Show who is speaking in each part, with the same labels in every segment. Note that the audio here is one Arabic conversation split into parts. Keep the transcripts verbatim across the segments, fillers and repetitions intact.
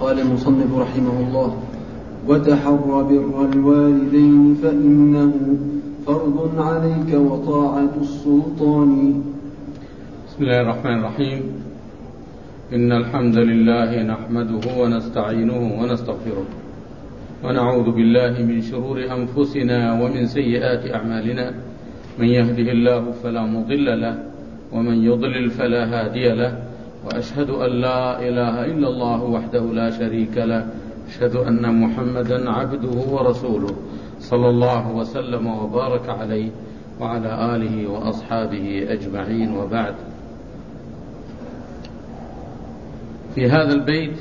Speaker 1: قال المصنف رحمه الله: وتحر بر الوالدين فإنه فرض عليك وطاعة السلطان.
Speaker 2: بسم الله الرحمن الرحيم. إن الحمد لله نحمده ونستعينه ونستغفره ونعوذ بالله من شرور أنفسنا ومن سيئات أعمالنا، من يهده الله فلا مضل له ومن يضلل فلا هادي له، وأشهد أن لا إله إلا الله وحده لا شريك له، أشهد أن محمدا عبده ورسوله صلى الله وسلم وبارك عليه وعلى آله وأصحابه أجمعين، وبعد. في هذا البيت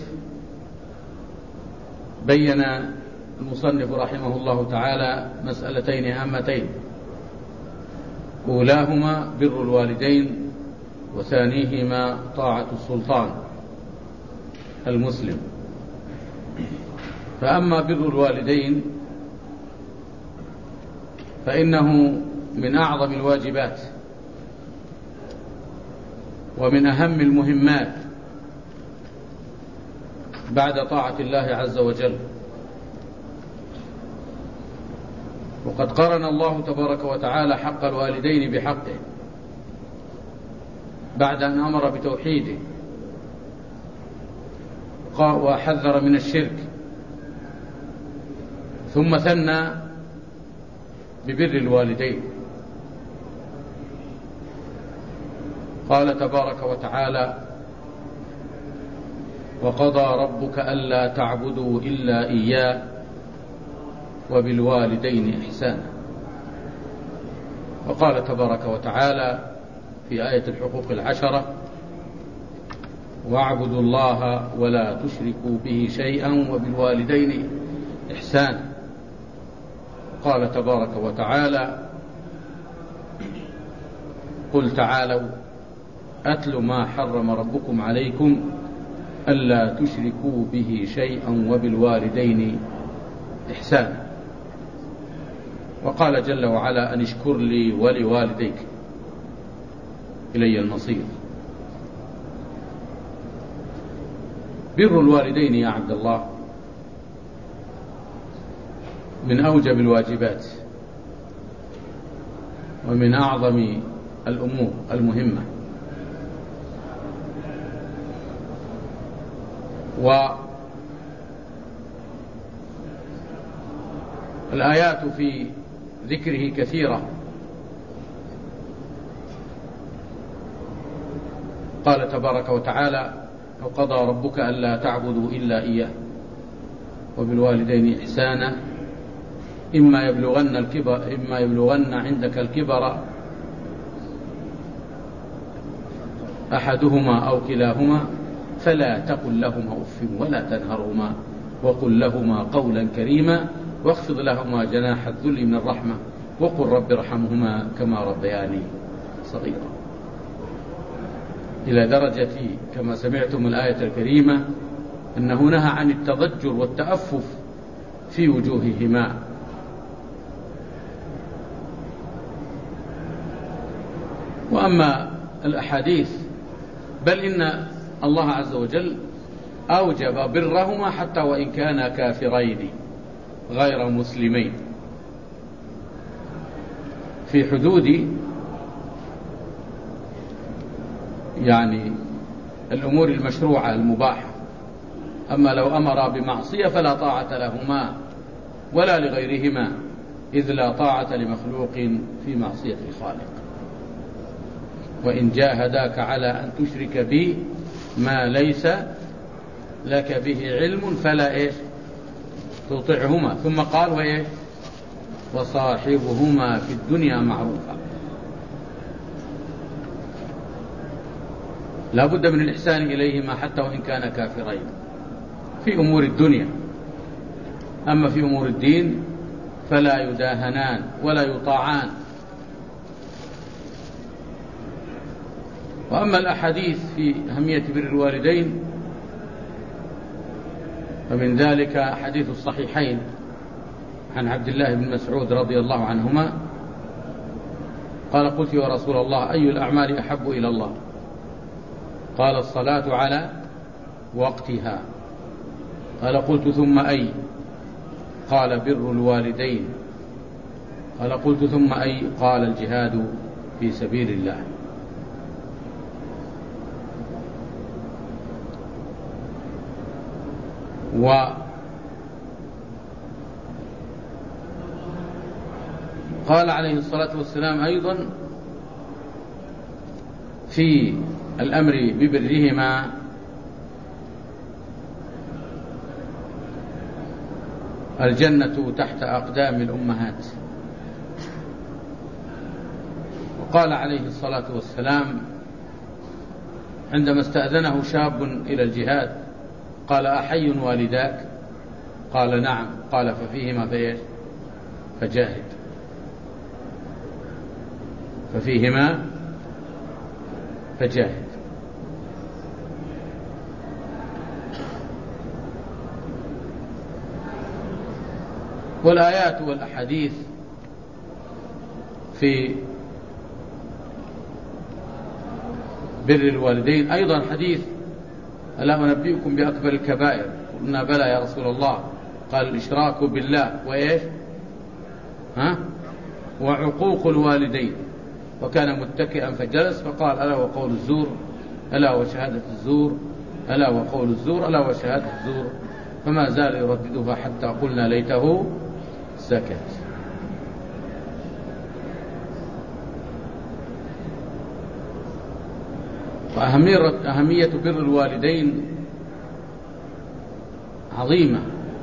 Speaker 2: بين المصنف رحمه الله تعالى مسألتين هامتين، أولاهما بر الوالدين، وثانيهما طاعة السلطان المسلم. فأما بر الوالدين فإنه من أعظم الواجبات ومن أهم المهمات بعد طاعة الله عز وجل. وقد قرن الله تبارك وتعالى حق الوالدين بحقه بعد أن أمر بتوحيده وحذر من الشرك، ثم ثنى ببر الوالدين. قال تبارك وتعالى: وقضى ربك ألا تعبدوا إلا إياه وبالوالدين إحسانا. وقال تبارك وتعالى في آية الحقوق العشرة: واعبدوا الله ولا تشركوا به شيئا وبالوالدين إحسانا. قال تبارك وتعالى: قل تعالوا أتل ما حرم ربكم عليكم ألا تشركوا به شيئا وبالوالدين إحسانا. وقال جل وعلا: أن اشكر لي ولوالديك إلي المصير. بر الوالدين يا عبد الله من أوجب الواجبات ومن أعظم الأمور المهمة. والآيات في ذكره كثيرة. قال تبارك وتعالى: وقضى ربك ألا تعبدوا إلا إياه وبالوالدين إحسانا إما يبلغن الكبر إما يبلغن عندك الكبر أحدهما أو كلاهما فلا تقل لهما أف ولا تنهرهما وقل لهما قولا كريما واخفض لهما جناح الذل من الرحمة وقل رب ارحمهما كما ربياني صغيرا، إلى درجة كما سمعتم الآية الكريمة أنه نهى عن التضجر والتأفف في وجوههما. وأما الأحاديث بل إن الله عز وجل أوجب برهما حتى وإن كانا كافرين غير مسلمين في حدود يعني الأمور المشروعة المباحة. أما لو أمر بمعصية فلا طاعة لهما ولا لغيرهما، إذ لا طاعة لمخلوق في معصية الخالق. وإن جاهداك على أن تشرك بي ما ليس لك به علم فلا إيش تطعهما. ثم قال: وإيه وصاحبهما في الدنيا معروفا. لا بد من الإحسان إليهما حتى وإن كان كافرين في أمور الدنيا. أما في أمور الدين فلا يداهنان ولا يطاعان. وأما الأحاديث في أهمية بر الوالدين فمن ذلك حديث الصحيحين عن عبد الله بن مسعود رضي الله عنهما قال: قلت يا رسول الله أي الأعمال أحب إلى الله؟ قال: الصلاة على وقتها قال قلت ثم أي؟ قال بر الوالدين. قال قلت ثم أي؟ قال الجهاد في سبيل الله. وقال عليه الصلاة والسلام أيضا في الأمر ببرهما: الجنة تحت أقدام الأمهات. وقال عليه الصلاة والسلام عندما استأذنه شاب إلى الجهاد قال: أحي والداك؟ قال: نعم. قال: ففيهما فإيش؟ فجاهد. ففيهما فجاهد. والآيات والأحاديث في بر الوالدين أيضا حديث: ألا أنبئكم بأكبر الكبائر؟ قلنا: بلى يا رسول الله. قال: الإشراك بالله وإيش؟ ها؟ وعقوق الوالدين. وكان متكئا فجلس فقال: ألا وقول الزور، ألا وشهادة الزور، ألا وقول الزور، ألا وشهادة الزور. فما زال يرددها حتى قلنا ليته سكت. وأهمية بر الوالدين عظيمة،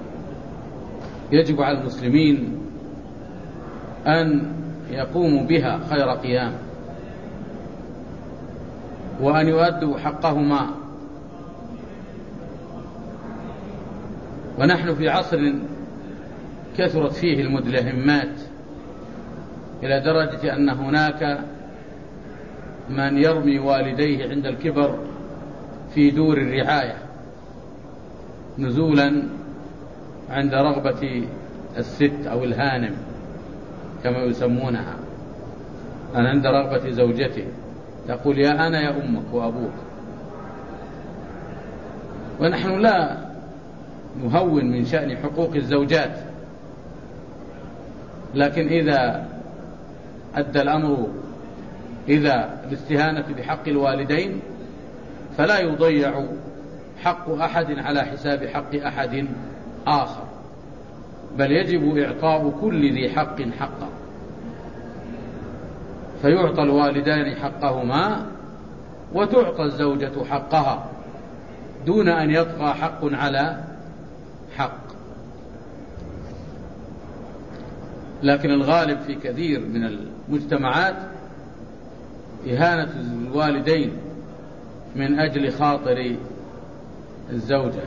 Speaker 2: يجب على المسلمين أن يقوموا بها خير قيام، وأن يؤدوا حقهما. ونحن في عصر كثرت فيه المدلهمات إلى درجة أن هناك من يرمي والديه عند الكبر في دور الرعاية نزولا عند رغبة الست أو الهانم كما يسمونها، أن عند رغبة زوجته تقول: يا أنا يا أمك وأبوك. ونحن لا نهون من شأن حقوق الزوجات، لكن إذا أدى الأمر إذا الاستهانة بحق الوالدين فلا يضيع حق أحد على حساب حق أحد آخر، بل يجب إعطاء كل ذي حق حقه، فيعطى الوالدان حقهما وتعطى الزوجة حقها دون أن يطغى حق على حق. لكن الغالب في كثير من المجتمعات إهانة الوالدين من أجل خاطر الزوجة،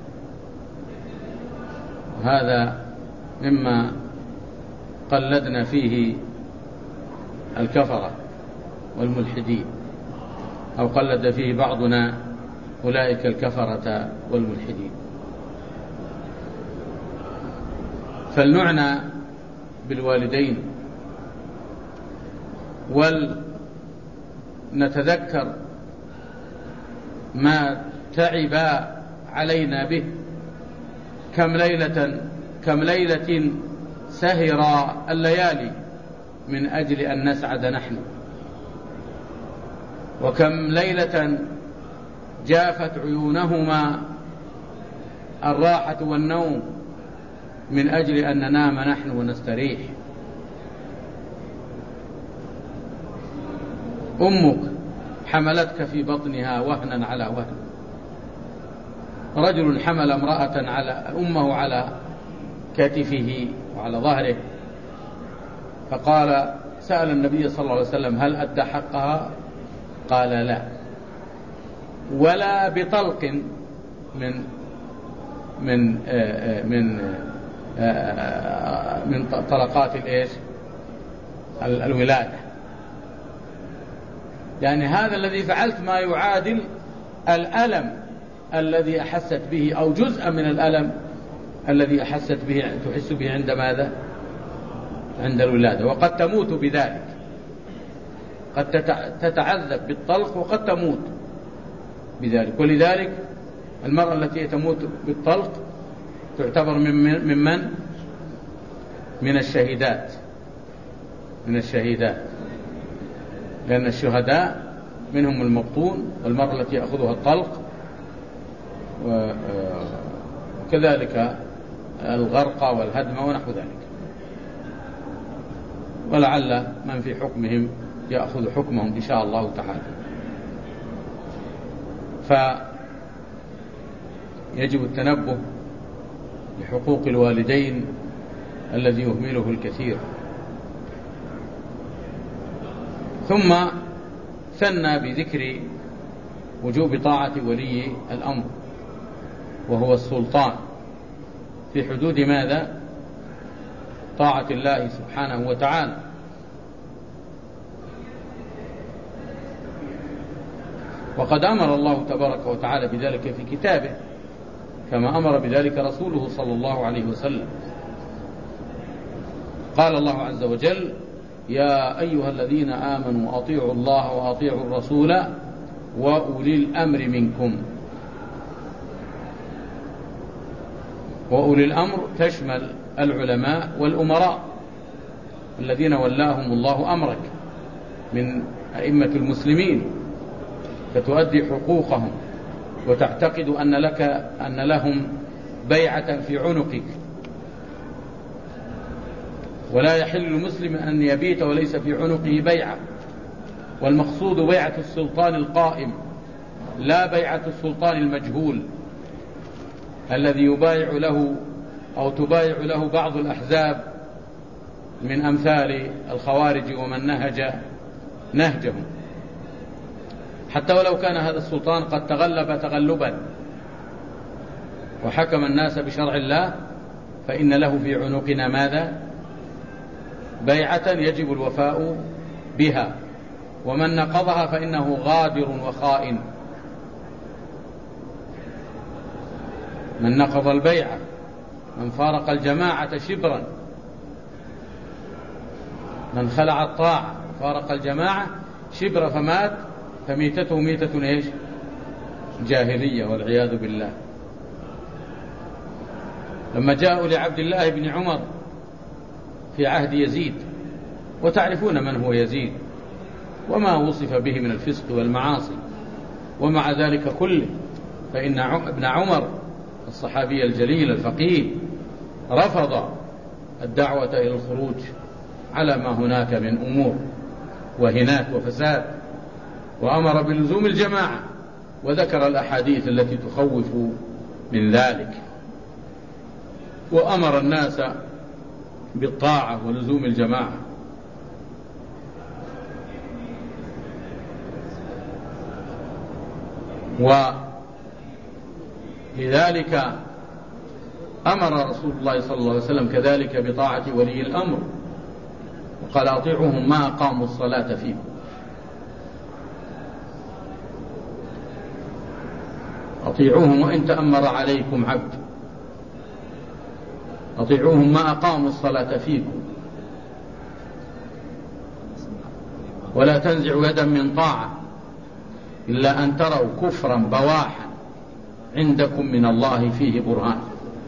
Speaker 2: وهذا مما قلدنا فيه الكفرة والملحدين، أو قلد فيه بعضنا أولئك الكفرة والملحدين. فلنعنى بالوالدين ولنتذكر ما تعب علينا به. كم ليلة كم ليلة سهر الليالي من أجل أن نسعد نحن، وكم ليلة جافت عيونهما الراحة والنوم من أجل أن ننام نحن ونستريح. أمك حملتك في بطنها وهنا على وهن. رجل حمل امرأة على أمه على كتفه وعلى ظهره، فقال سأل النبي صلى الله عليه وسلم: هل أدى حقها؟ قال: لا، ولا بطلق من من آآ من آآ من طلقات الايش الولادة. يعني هذا الذي فعلت ما يعادل الألم الذي أحست به، أو جزءا من الألم الذي أحست به تحس به عند ماذا؟ عند الولادة. وقد تموت بذلك، قد تتعذب بالطلق وقد تموت بذلك. ولذلك المرأة التي تموت بالطلق تعتبر من من من الشهيدات من الشهيدات لأن الشهداء منهم المبطون والمرأة التي يأخذها الطلق، وكذلك الغرقى والهدم ونحو ذلك، ولعل من في حكمهم يأخذ حكمهم إن شاء الله تعالى. فيجب التنبه لحقوق الوالدين الذي يهمله الكثير. ثم ثنى بذكر وجوب طاعة ولي الأمر وهو السلطان في حدود ماذا؟ طاعة الله سبحانه وتعالى. وقد أمر الله تبارك وتعالى بذلك في كتابه كما أمر بذلك رسوله صلى الله عليه وسلم. قال الله عز وجل: يا أيها الذين آمنوا أطيعوا الله وأطيعوا الرسول وأولي الأمر منكم. وأولي الأمر تشمل العلماء والأمراء الذين ولاهم الله أمرك من أئمة المسلمين، فتؤدي حقوقهم وتعتقد أن لك أن لهم بيعة في عنقك. ولا يحل للمسلم أن يبيت وليس في عنقه بيعة، والمقصود بيعة السلطان القائم لا بيعة السلطان المجهول الذي يبايع له أو تبايع له بعض الأحزاب من أمثال الخوارج ومن نهج نهجهم، حتى ولو كان هذا السلطان قد تغلب تغلبا وحكم الناس بشرع الله، فإن له في عنقنا ماذا؟ بيعة يجب الوفاء بها، ومن نقضها فإنه غادر وخائن. من نقض البيعة، من فارق الجماعة شبرا، من خلع الطاعة فارق الجماعة شبرا فمات فميتته ميتة ايش؟ جاهلية والعياذ بالله. لما جاءوا لعبد الله بن عمر في عهد يزيد، وتعرفون من هو يزيد وما وصف به من الفسق والمعاصي، ومع ذلك كله فإن ابن عمر الصحابي الجليل الفقيه رفض الدعوة إلى الخروج على ما هناك من أمور وهنات وفساد، وأمر بلزوم الجماعة، وذكر الأحاديث التي تخوف من ذلك، وأمر الناس بالطاعة ولزوم الجماعة. ولذلك أمر رسول الله صلى الله عليه وسلم كذلك بطاعة ولي الأمر، وقال: أطيعوهم ما أقاموا الصلاة فيكم. أطيعوهم وإن تأمر عليكم عبد، أطيعوهم ما أقاموا الصلاة فيكم، ولا تنزعوا يدا من طاعة إلا أن تروا كفرا بواحا عندكم من الله فيه برهان.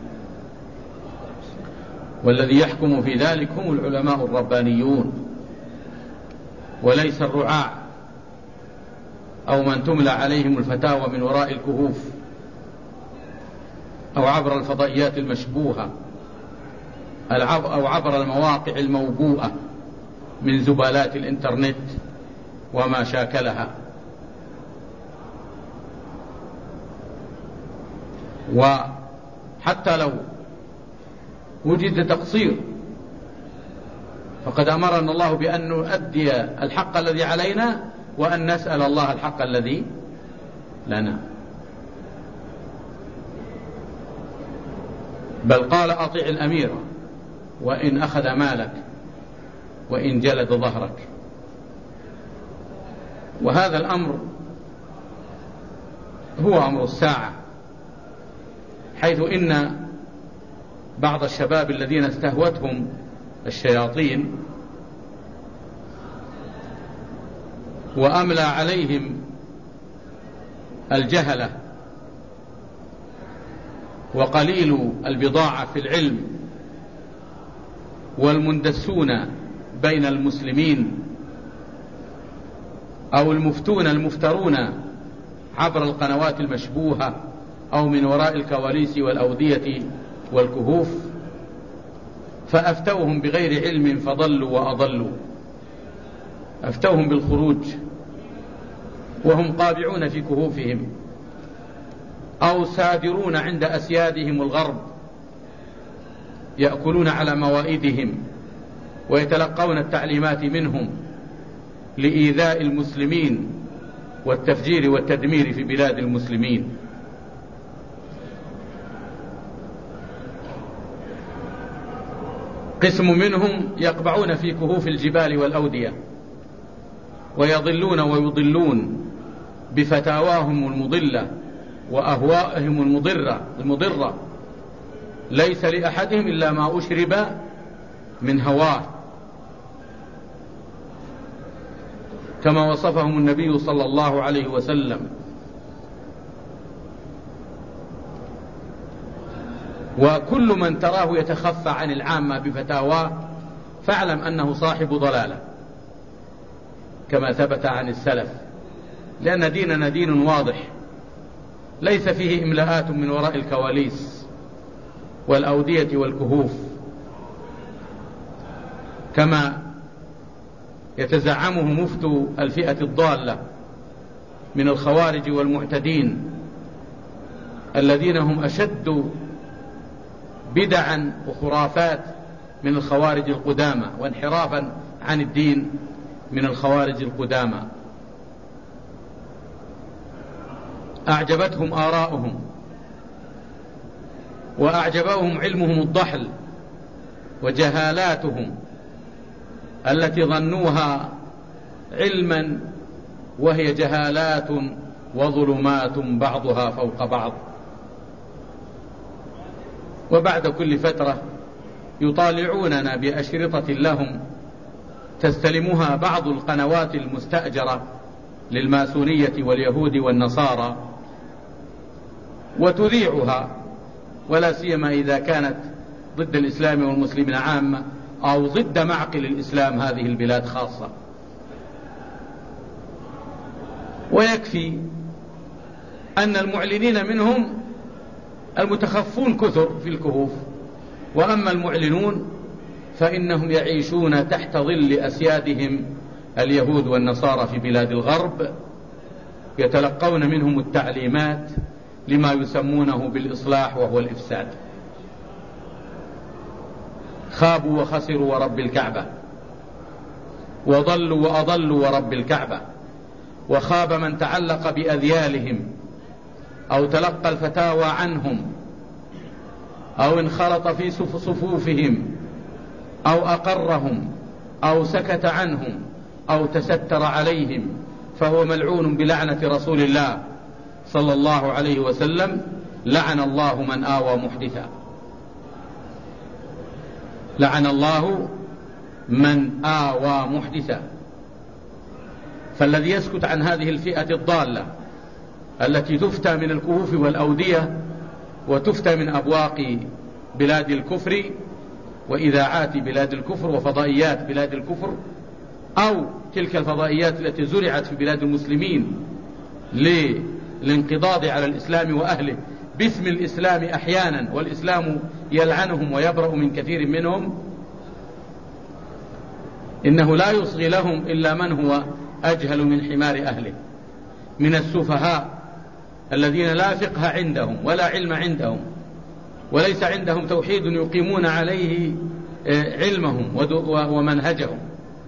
Speaker 2: والذي يحكم في ذلك هم العلماء الربانيون، وليس الرعاع أو من تملى عليهم الفتاوى من وراء الكهوف أو عبر الفضائيات المشبوهة أو عبر المواقع الموبوءة من زبالات الإنترنت وما شاكلها. وحتى لو وجد تقصير فقد أمرنا الله بأن نؤدي الحق الذي علينا وأن نسأل الله الحق الذي لنا. بل قال: أطيع الأمير وإن أخذ مالك وإن جلد ظهرك. وهذا الأمر هو أمر الساعة، حيث إن بعض الشباب الذين استهوتهم الشياطين وأملى عليهم الجهلة وقليل البضاعة في العلم والمندسون بين المسلمين أو المفتون المفترون عبر القنوات المشبوهة أو من وراء الكواليس والأودية والكهوف، فأفتوهم بغير علم فضلوا وأضلوا. أفتوهم بالخروج وهم قابعون في كهوفهم أو سادرون عند أسيادهم الغرب، يأكلون على موائدهم ويتلقون التعليمات منهم لإيذاء المسلمين والتفجير والتدمير في بلاد المسلمين. قسم منهم يقبعون في كهوف الجبال والأودية ويضلون ويضلون بفتاواهم المضلة وأهوائهم المضرة المضرة ليس لأحدهم إلا ما أشرب من هواه، كما وصفهم النبي صلى الله عليه وسلم. وكل من تراه يتخفى عن العامة بفتاواه فاعلم أنه صاحب ضلالة كما ثبت عن السلف، لأن ديننا دين واضح ليس فيه إملاءات من وراء الكواليس والأودية والكهوف كما يتزعمه مفتو الفئة الضالة من الخوارج والمعتدين الذين هم أشد بدعا وخرافات من الخوارج القدامى وانحرافا عن الدين من الخوارج القدامى. أعجبتهم آراؤهم وأعجبهم علمهم الضحل وجهالاتهم التي ظنوها علما وهي جهالات وظلمات بعضها فوق بعض. وبعد كل فترة يطالعوننا بأشرطة لهم تستلمها بعض القنوات المستأجرة للماسونية واليهود والنصارى وتذيعها، ولا سيما إذا كانت ضد الإسلام والمسلمين عامة أو ضد معقل الإسلام هذه البلاد خاصة. ويكفي أن المعلنين منهم المتخفون كثر في الكهوف، وأما المعلنون فإنهم يعيشون تحت ظل أسيادهم اليهود والنصارى في بلاد الغرب، يتلقون منهم التعليمات لما يسمونه بالإصلاح وهو الإفساد. خابوا وخسروا ورب الكعبة، وضلوا وأضلوا ورب الكعبة، وخاب من تعلق بأذيالهم أو تلقى الفتاوى عنهم أو انخرط في صفوفهم أو أقرهم أو سكت عنهم أو تستر عليهم، فهو ملعون بلعنة رسول الله صلى الله عليه وسلم. لعن الله من آوى محدثا، لعن الله من آوى محدثا. فالذي يسكت عن هذه الفئة الضالة التي تفتى من الكهوف والأودية وتفتى من أبواق بلاد الكفر وإذاعات بلاد الكفر وفضائيات بلاد الكفر، أو تلك الفضائيات التي زرعت في بلاد المسلمين للانقضاض على الإسلام وأهله باسم الإسلام أحيانا، والإسلام يلعنهم ويبرأ من كثير منهم، إنه لا يصغي لهم إلا من هو أجهل من حمار أهله من السفهاء الذين لا فقه عندهم ولا علم عندهم وليس عندهم توحيد يقيمون عليه علمهم ومنهجهم.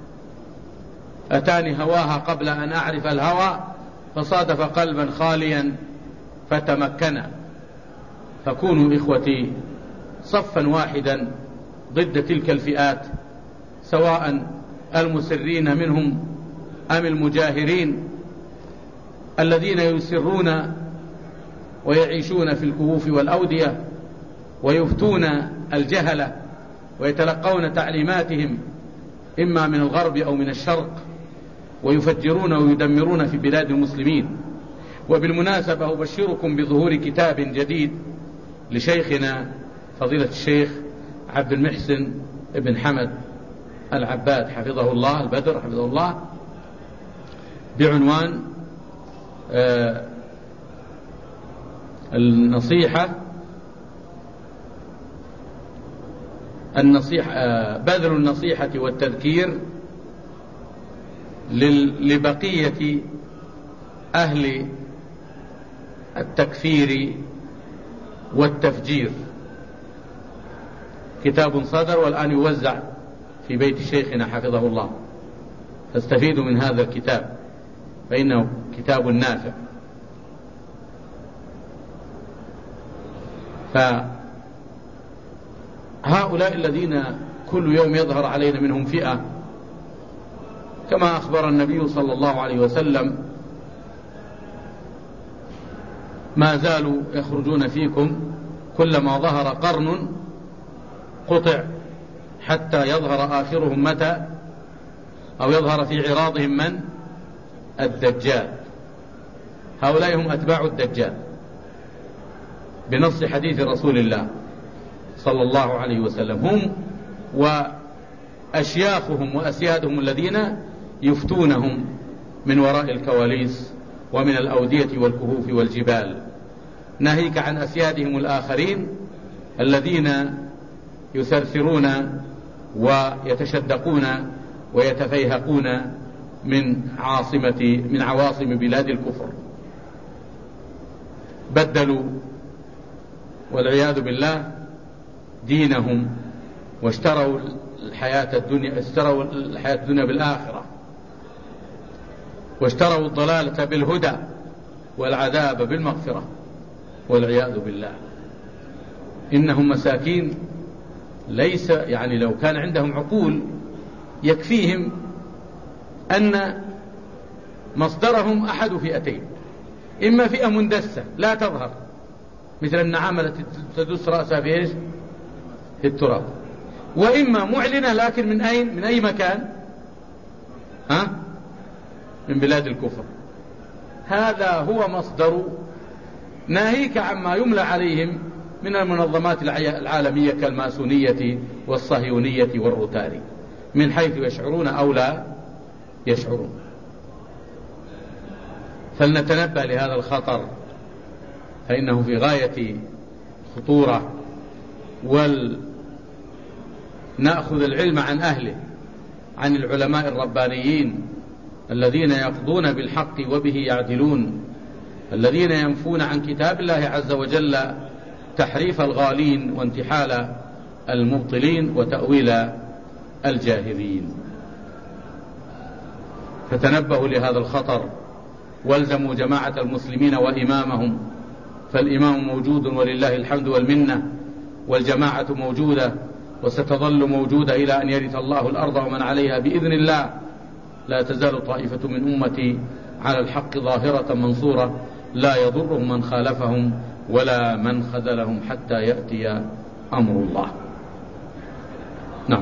Speaker 2: أتاني هواها قبل أن أعرف الهوى فصادف قلبا خاليا فتمكنا. فكونوا إخوتي صفا واحدا ضد تلك الفئات، سواء المسرين منهم أم المجاهرين الذين يسرون ويعيشون في الكهوف والأودية ويفتون الجهلة ويتلقون تعليماتهم إما من الغرب أو من الشرق ويفجرون ويدمرون في بلاد المسلمين. وبالمناسبة أبشركم بظهور كتاب جديد لشيخنا فضيلة الشيخ عبد المحسن ابن حمد العباد حفظه الله البدر حفظه الله بعنوان آه النصيحة النصيحة آه بذل النصيحة والتذكير لبقية أهل التكفير والتفجير. كتاب صدر والآن يوزع في بيت شيخنا حفظه الله، فاستفيدوا من هذا الكتاب فإنه كتاب نافع. فهؤلاء الذين كل يوم يظهر علينا منهم فئة، كما أخبر النبي صلى الله عليه وسلم: ما زالوا يخرجون فيكم كلما ظهر قرن قطع حتى يظهر آخرهم متى، أو يظهر في عراضهم من؟ الدجال. هؤلاء هم أتباع الدجال بنص حديث رسول الله صلى الله عليه وسلم، هم وأشياخهم وأسيادهم الذين يفتونهم من وراء الكواليس ومن الأودية والكهوف والجبال، ناهيك عن أسيادهم الآخرين الذين يثرثرون ويتشدقون ويتفيهقون من عاصمة من عواصم بلاد الكفر. بدلوا والعياذ بالله دينهم واشتروا الحياة الدنيا اشتروا الحياة الدنيا بالآخرة، واشتروا الضلالة بالهدى والعذاب بالمغفرة والعياذ بالله. إنهم مساكين، ليس يعني لو كان عندهم عقول يكفيهم أن مصدرهم أحد فئتين: إما فئة مندسة لا تظهر مثل النعامة التي تدس رأسها في إيش؟ في التراب، وإما معلنة لكن من أين؟ من أي مكان؟ ها؟ من بلاد الكفر. هذا هو مصدر، ناهيك عما يملى عليهم من المنظمات العالمية كالماسونية والصهيونية والروتاري، من حيث يشعرون أو لا يشعرون. فلنتنبه لهذا الخطر، فإنه في غاية خطورة، ولنأخذ العلم عن أهله، عن العلماء الربانيين الذين يقضون بالحق وبه يعدلون، الذين ينفون عن كتاب الله عز وجل تحريف الغالين وانتحال المبطلين وتأويل الجاهلين. فتنبهوا لهذا الخطر، والزموا جماعة المسلمين وإمامهم، فالإمام موجود ولله الحمد والمنة، والجماعة موجودة وستظل موجودة إلى أن يرث الله الأرض ومن عليها بإذن الله. لا تزال طائفة من أمتي على الحق ظاهرة منصورة، لا يضرهم من خالفهم ولا من خذلهم حتى يأتي أمر الله. نعم.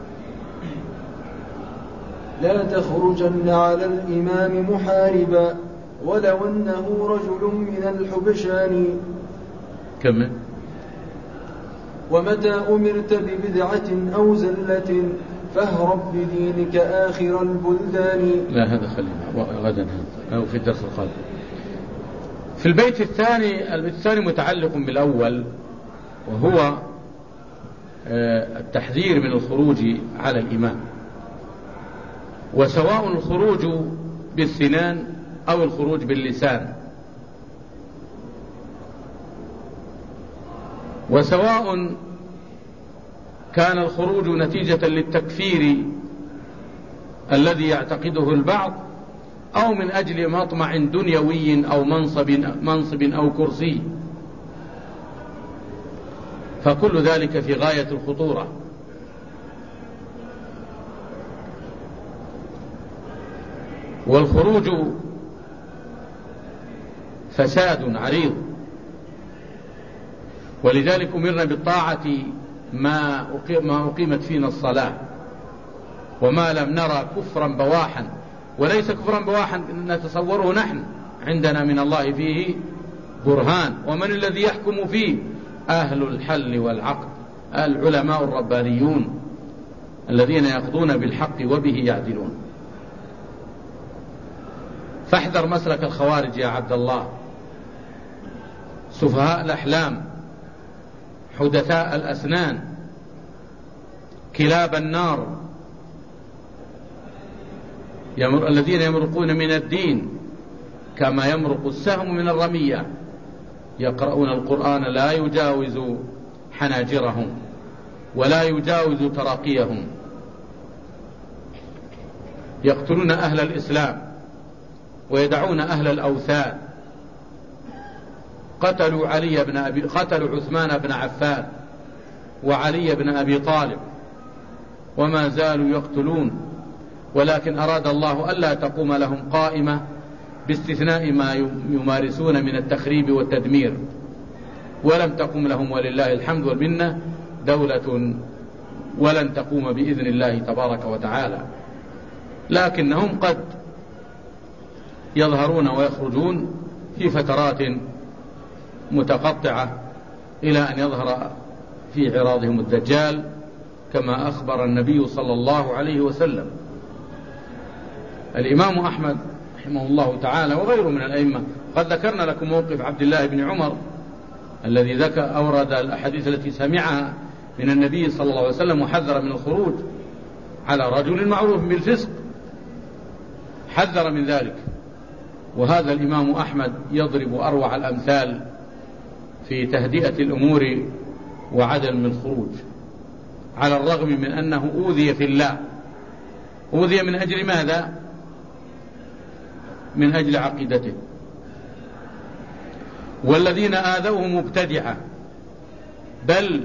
Speaker 1: لا تخرجن على الإمام محاربا ولو أنه رجل من الحبشان.
Speaker 2: كمل.
Speaker 1: ومتى أمرت ببدعة أو زلة فاهرب بدينك آخر البلدان.
Speaker 2: لا هذا خلينا غدا أو في الدرس القادم. في البيت الثاني، البيت الثاني متعلق بالأول، وهو التحذير من الخروج على الإمام، وسواء الخروج بالسنان أو الخروج باللسان، وسواء كان الخروج نتيجة للتكفير الذي يعتقده البعض أو من أجل مطمع دنيوي أو منصب, منصب أو كرسي، فكل ذلك في غاية الخطورة. والخروج فساد عريض، ولذلك أمرنا بالطاعة ما أقيمت فينا الصلاة، وما لم نرى كفرا بواحا، وليس كفرا بواحا نتصوره نحن، عندنا من الله فيه برهان، ومن الذي يحكم فيه أهل الحل والعقد، العلماء الربانيون الذين يقضون بالحق وبه يعدلون. فاحذر مسلك الخوارج يا عبد الله، سفهاء الأحلام، حدثاء الأسنان، كلاب النار، يمر الذين يمرقون من الدين كما يمرق السهم من الرمية، يقرؤون القرآن لا يجاوز حناجرهم ولا يجاوز تراقيهم، يقتلون أهل الإسلام ويدعون أهل الأوثان. قتلوا علي بن أبي قتلوا عثمان بن عفان وعلي بن أبي طالب وما زالوا يقتلون، ولكن أراد الله ألا تقوم لهم قائمة باستثناء ما يمارسون من التخريب والتدمير، ولم تقوم لهم ولله الحمد والمنة دولة، ولن تقوم بإذن الله تبارك وتعالى، لكنهم قد يظهرون ويخرجون في فترات متقطعة إلى أن يظهر في عراضهم الدجال كما أخبر النبي صلى الله عليه وسلم. الإمام أحمد رحمه الله تعالى وغيره من الأئمة، قد ذكرنا لكم موقف عبد الله بن عمر الذي ذكر أورد الأحاديث التي سمعها من النبي صلى الله عليه وسلم وحذر من الخروج على رجل معروف بالفسق، حذر من ذلك. وهذا الإمام أحمد يضرب أروع الأمثال في تهدئة الأمور وعدم الخروج، على الرغم من أنه أوذي في الله. أوذي من أجل ماذا؟ من أجل عقيدته. والذين آذوه مبتدعة، بل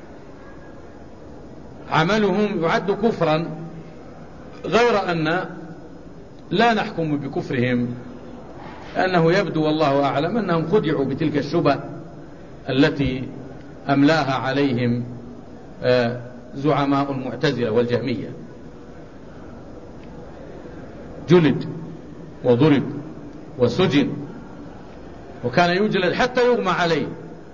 Speaker 2: عملهم يعد كفرا، غير أن لا نحكم بكفرهم، لأنه يبدو والله أعلم أنهم خدعوا بتلك الشبه التي أملاها عليهم زعماء المعتزلة والجهمية. جلد وضرب وسجن، وكان يجلد حتى يغمى عليه،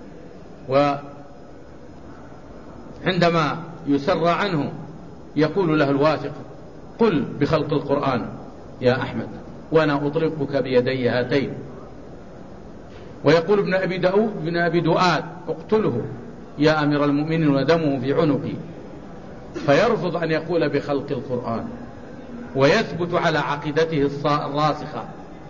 Speaker 2: وعندما يسر عنه يقول له الواثق: قل بخلق القرآن يا أحمد وأنا أطلقك بيدي هاتين. ويقول ابن أبي داود ابن أبي دؤاد: اقتله يا أمير المؤمنين ودمه في عنقي. فيرفض أن يقول بخلق القرآن، ويثبت على عقيدته الراسخة،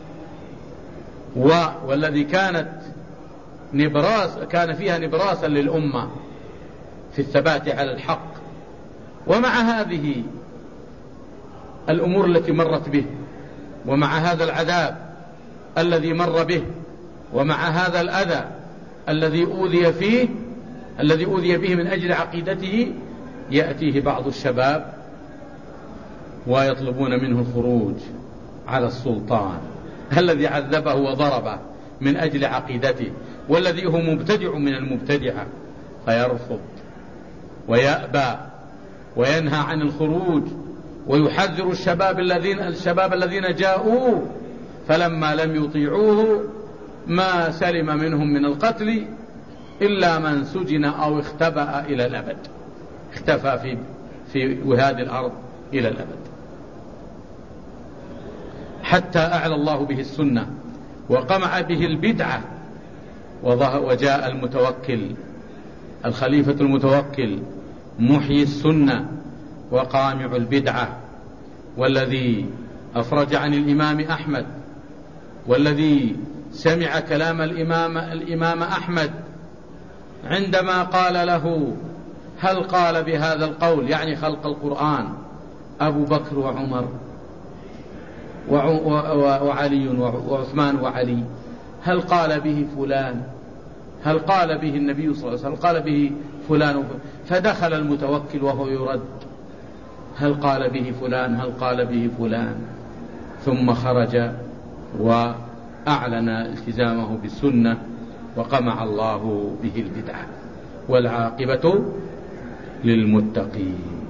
Speaker 2: والذي كانت نبراس كان فيها نبراسا للأمة في الثبات على الحق. ومع هذه الأمور التي مرت به، ومع هذا العذاب الذي مر به، ومع هذا الأذى الذي أوذي فيه الذي أوذي به من أجل عقيدته، يأتيه بعض الشباب ويطلبون منه الخروج على السلطان الذي عذبه وضربه من أجل عقيدته، والذي هو مبتدع من المبتدعة، فيرفض ويأبى وينهى عن الخروج، ويحذر الشباب الذين الشباب الذين جاءوه، فلما لم يطيعوه ما سلم منهم من القتل إلا من سجن أو اختبأ إلى الأبد، اختفى في في وهاد الأرض إلى الأبد، حتى أعلى الله به السنة وقمع به البدعة. وجاء المتوكل الخليفة المتوكل محيي السنة وقامع البدعة، والذي أفرج عن الإمام أحمد، والذي سمع كلام الإمام, الإمام أحمد عندما قال له: هل قال بهذا القول يعني خلق القرآن أبو بكر وعمر وعلي وعثمان وعلي؟ هل قال به فلان؟ هل قال به النبي صلى الله عليه وسلم؟ هل قال به فلان وفلان؟ فدخل المتوكل وهو يرد: هل قال به فلان؟ هل قال به فلان؟ ثم خرج وأعلن التزامه بالسنة وقمع الله به البدعة، والعاقبة للمتقين.